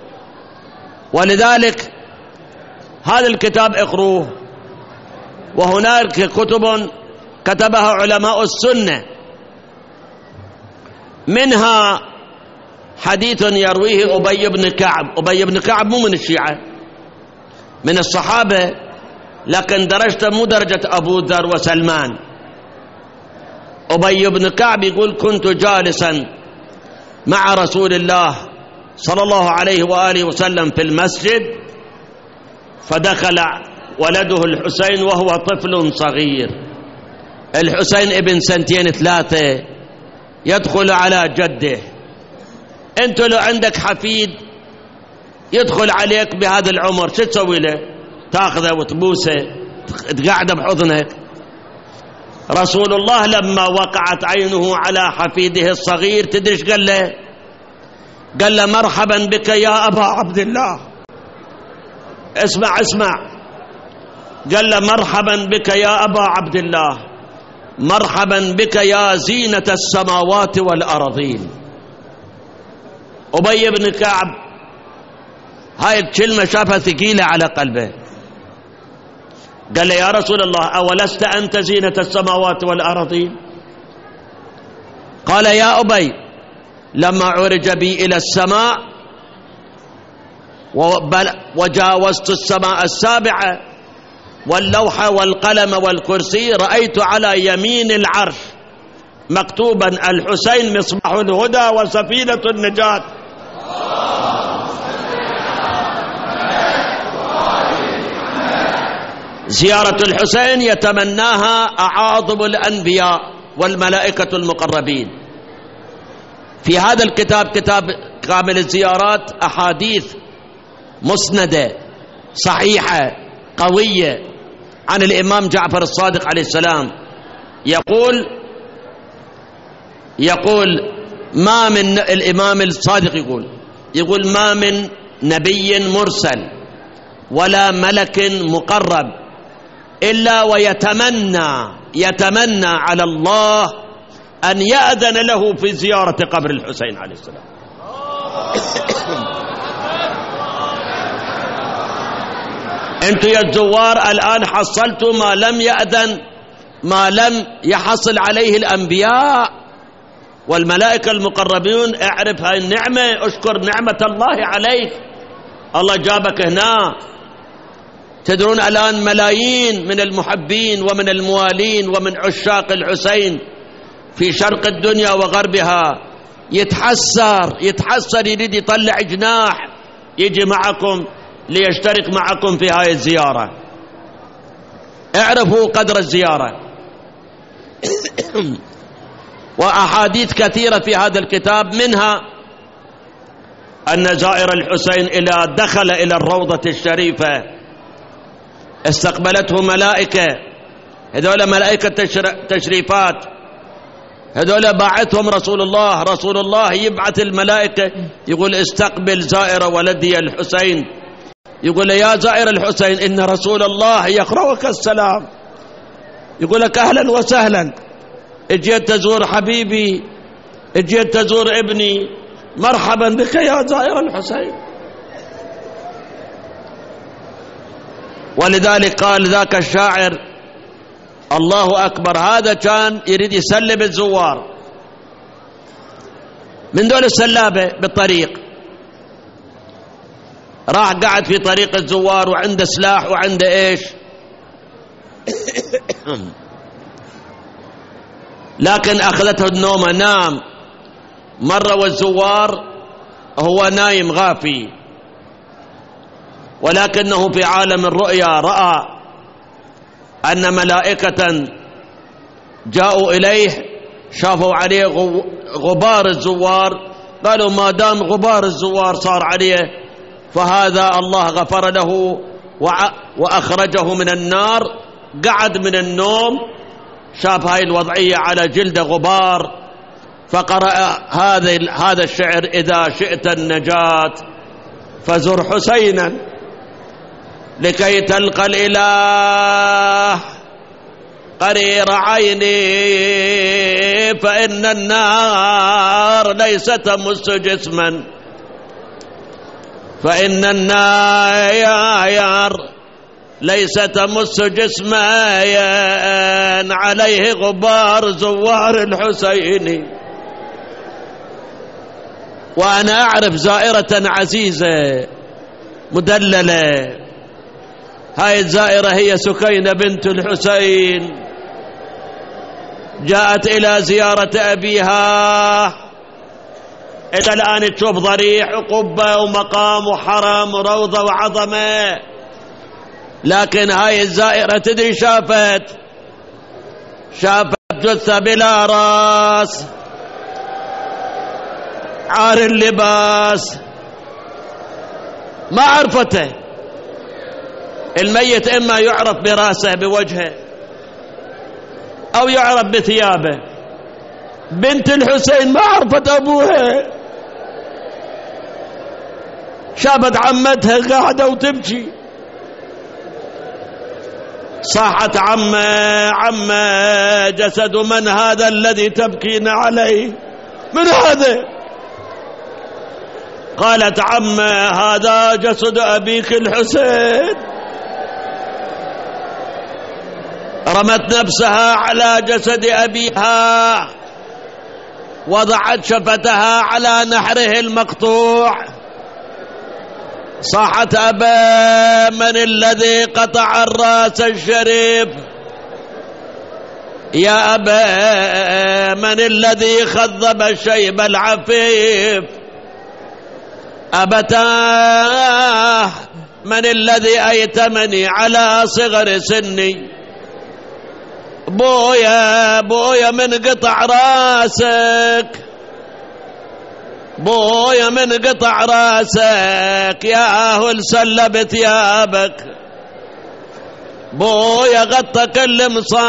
ولذلك هذا الكتاب اقروه. وهناك كتب كتبها علماء السنة، منها حديث يرويه أبي بن كعب. أبي بن كعب مو من الشيعة، من الصحابة، لكن درجته مو درجة أبو ذر وسلمان. أبي بن كعب يقول كنت جالسا مع رسول الله صلى الله عليه وآله وسلم في المسجد، فدخل ولده الحسين وهو طفل صغير، الحسين ابن 2-3، يدخل على جده. انت لو عندك حفيد يدخل عليك بهذا العمر شو تسوي له؟ تاخذه وتبوسه تقعده بحضنك. رسول الله لما وقعت عينه على حفيده الصغير تدري ايش قال له؟ قال له مرحبا بك يا أبا عبد الله. اسمع قال له مرحبا بك يا أبا عبد الله، مرحبا بك يا زينة السماوات والأرضين. أبي بن كعب هاي الكلمة شافها ثقيلة على قلبه، قال له يا رسول الله أولست أنت زينة السماوات والأرضين؟ قال يا أبي لما عرج بي إلى السماء وجاوزت السماء السابعة واللوح والقلم والكرسي رأيت على يمين العرش مكتوبا الحسين مصباح الهدى وسفينة النجاة. زيارة الحسين يتمناها أعاظم الأنبياء والملائكة المقربين. في هذا الكتاب كتاب كامل الزيارات أحاديث مسندة صحيحة قوية عن الإمام جعفر الصادق عليه السلام، يقول ما من الإمام الصادق يقول ما من نبي مرسل ولا ملك مقرب إلا ويتمنى على الله أن يأذن له في زيارة قبر الحسين عليه السلام. أنتم يا الزوار الآن حصلتوا ما لم يحصل عليه الأنبياء والملائكة المقربون. اعرف هاي النعمة، اشكر نعمة الله عليك، الله جابك هنا. تدرون الآن ملايين من المحبين ومن الموالين ومن عشاق الحسين في شرق الدنيا وغربها يتحسر يريد يطلع جناح يجي معكم ليشترك معكم في هاي الزيارة. اعرفوا قدر الزيارة. وأحاديث كثيرة في هذا الكتاب، منها أن زائر الحسين إذا دخل إلى الروضة الشريفة استقبلته ملائكة، هذول ملائكة تشريفات، هذول باعثهم رسول الله يبعث الملائكة يقول استقبل زائر ولدي الحسين، يقول يا زائر الحسين إن رسول الله يقرأك السلام، يقول لك أهلا وسهلا، اجيت تزور حبيبي، اجيت تزور ابني، مرحبا بك يا زائر الحسين. ولذلك قال ذاك الشاعر الله أكبر، هذا كان يريد يسلب الزوار من دول السلابة بالطريق، راح قعد في طريق الزوار وعنده سلاح وعنده إيش لكن أخذته النومة، نام مرة والزوار هو نايم غافي، ولكنه في عالم الرؤيا رأى أن ملائكة جاءوا إليه، شافوا عليه غبار الزوار، قالوا ما دام غبار الزوار صار عليه فهذا الله غفر له وأخرجه من النار. قعد من النوم شاف هاي الوضعية على جلد غبار، فقرأ هذا الشعر: إذا شئت النجاة فزر حسينا لكي تلقى الإله قرير عيني، فإن النار ليس تمس جسما، فإن النار ليس تمس جسما عليه غبار زوار الحسين. وأنا أعرف زائرة عزيزة مدللة، هاي الزائرة هي سكينة بنت الحسين، جاءت إلى زيارة أبيها، إلى الآن تشوف ضريح وقبة ومقام وحرم وروضة وعظمة، لكن هاي الزائرة تدري شافت جثة بلا راس، عار اللباس، ما عرفته. الميت إما يعرف براسه بوجهه أو يعرف بثيابه. بنت الحسين ما عرفت أبوها، شافت عمتها قاعدة وتبكي، صاحت عمه جسد من هذا الذي تبكين عليه؟ من هذا؟ قالت عمه هذا جسد أبيك الحسين. رمت نفسها على جسد أبيها، وضعت شفتها على نحره المقطوع، صاحت أبا من الذي قطع الرأس الشريف؟ يا أبا من الذي خضب الشيب العفيف؟ أبتاه من الذي أيتمني على صغر سني؟ بويا من قطع راسك، بويا من قطع راسك، يا أهل سلب ثيابك، بويا غطى كل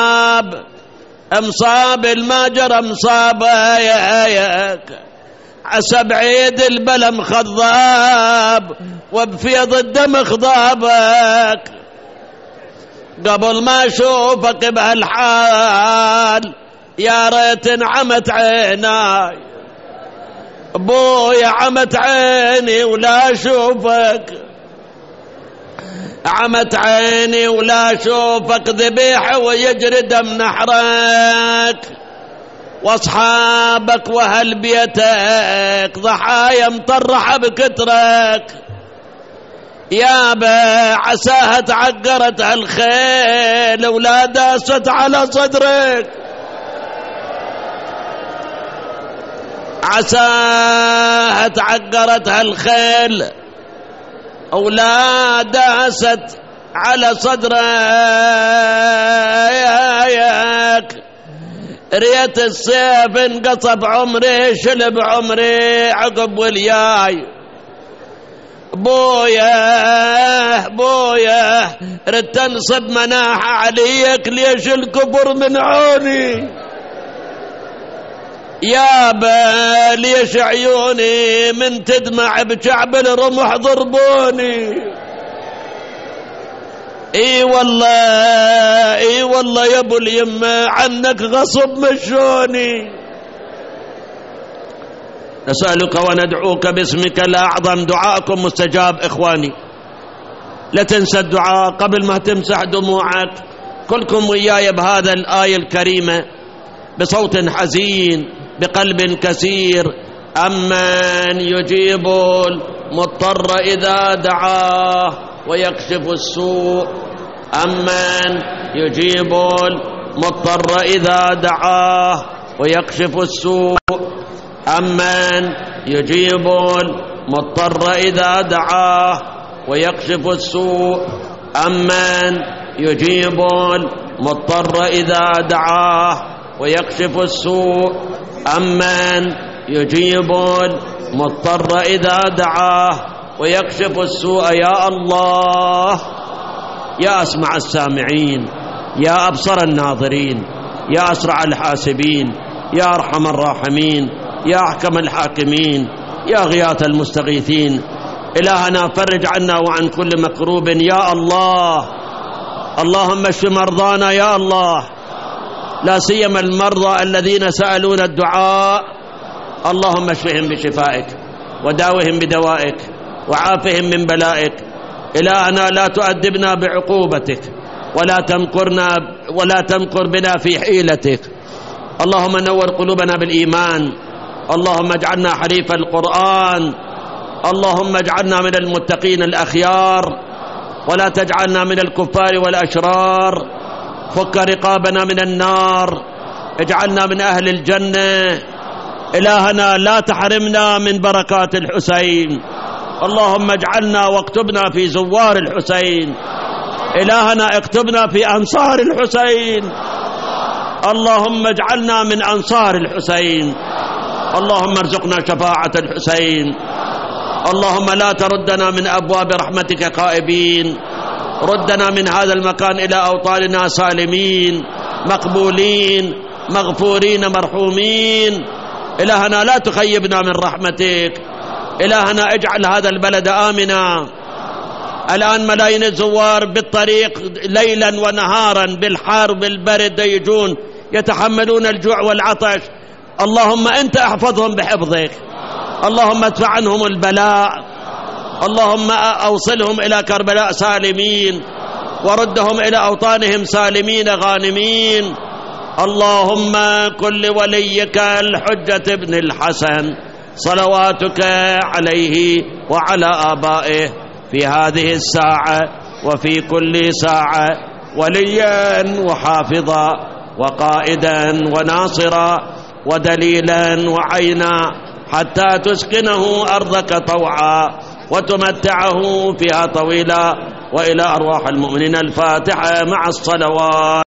مصاب الماجر مصابك، عسى بعيد البلم خضاب وبفيض الدم خضابك، قبل ما اشوفك بهالحال يا ريت انعمت عيناي، ابويا عمت عيني ولا اشوفك، عمت عيني ولا اشوفك، ذبيحه ويجري دم نحرك، واصحابك واهل بيتك ضحايا مطرحه بكترك، يابا عساها تعقرت هالخيل ولا داست على صدرك، عساها تعقرت هالخيل ولا داست على صدرك، ريت السيف انقصب عمري شلب عمري عقب والياي، بويا رد تنصب مناحة عليك ليش الكبر من عوني، يابا ليش عيوني من تدمع بشعب الرمح ضربوني، اي والله يا ابو اليمة عنك غصب مشوني. نسألك وندعوك باسمك الأعظم، دعاءكم مستجاب إخواني، لا تنسى الدعاء قبل ما تمسح دموعك. كلكم وياي بهذا الآية الكريمة بصوت حزين بقلب كسير: أمن يجيب المضطر إذا دعاه ويكشف السوء أمن يجيب المضطر إذا دعاه ويكشف السوء أمن يجيب المضطر إذا دعاه ويكشف السوء أمن يجيب المضطر إذا دعاه ويكشف السوء أمن يجيب المضطر إذا دعاه ويكشف السوء يا الله يا أسمع السامعين يا أبصر الناظرين يا أسرع الحاسبين يا أرحم الراحمين يا أحكم الحاكمين يا غياث المستغيثين إلهنا فرج عنا وعن كل مكروب يا الله. اللهم اشف مرضانا يا الله، لا سيما المرضى الذين سألون الدعاء، اللهم اشفهم بشفائك وداوهم بدوائك وعافهم من بلائك. إلهنا لا تؤدبنا بعقوبتك ولا تمكر بنا في حيلتك. اللهم نور قلوبنا بالإيمان، اللهم اجعلنا حريف القرآن، اللهم اجعلنا من المتقين الأخيار ولا تجعلنا من الكفار والأشرار. فك رقابنا من النار، اجعلنا من أهل الجنة. إلهنا لا تحرمنا من بركات الحسين، اللهم اجعلنا واكتبنا في زوار الحسين. إلهنا اكتبنا في أنصار الحسين، اللهم اجعلنا من أنصار الحسين. اللهم ارزقنا شفاعة الحسين. اللهم لا تردنا من أبواب رحمتك خائبين، ردنا من هذا المكان إلى أوطاننا سالمين مقبولين مغفورين مرحومين. إلهنا لا تخيبنا من رحمتك. إلهنا اجعل هذا البلد آمنا. الآن ملايين الزوار بالطريق ليلا ونهارا بالحار بالبرد يجون يتحملون الجوع والعطش، اللهم أنت احفظهم بحفظك، اللهم ادفع عنهم البلاء، اللهم أوصلهم إلى كربلاء سالمين وردهم إلى أوطانهم سالمين غانمين. اللهم كن لوليك الحجة بن الحسن صلواتك عليه وعلى آبائه في هذه الساعة وفي كل ساعة وليا وحافظا وقائدا وناصرا ودليلا وعينا، حتى تسكنه أرضك طوعا وتمتعه فيها طويلا. وإلى أرواح المؤمنين الفاتحة مع الصلوات.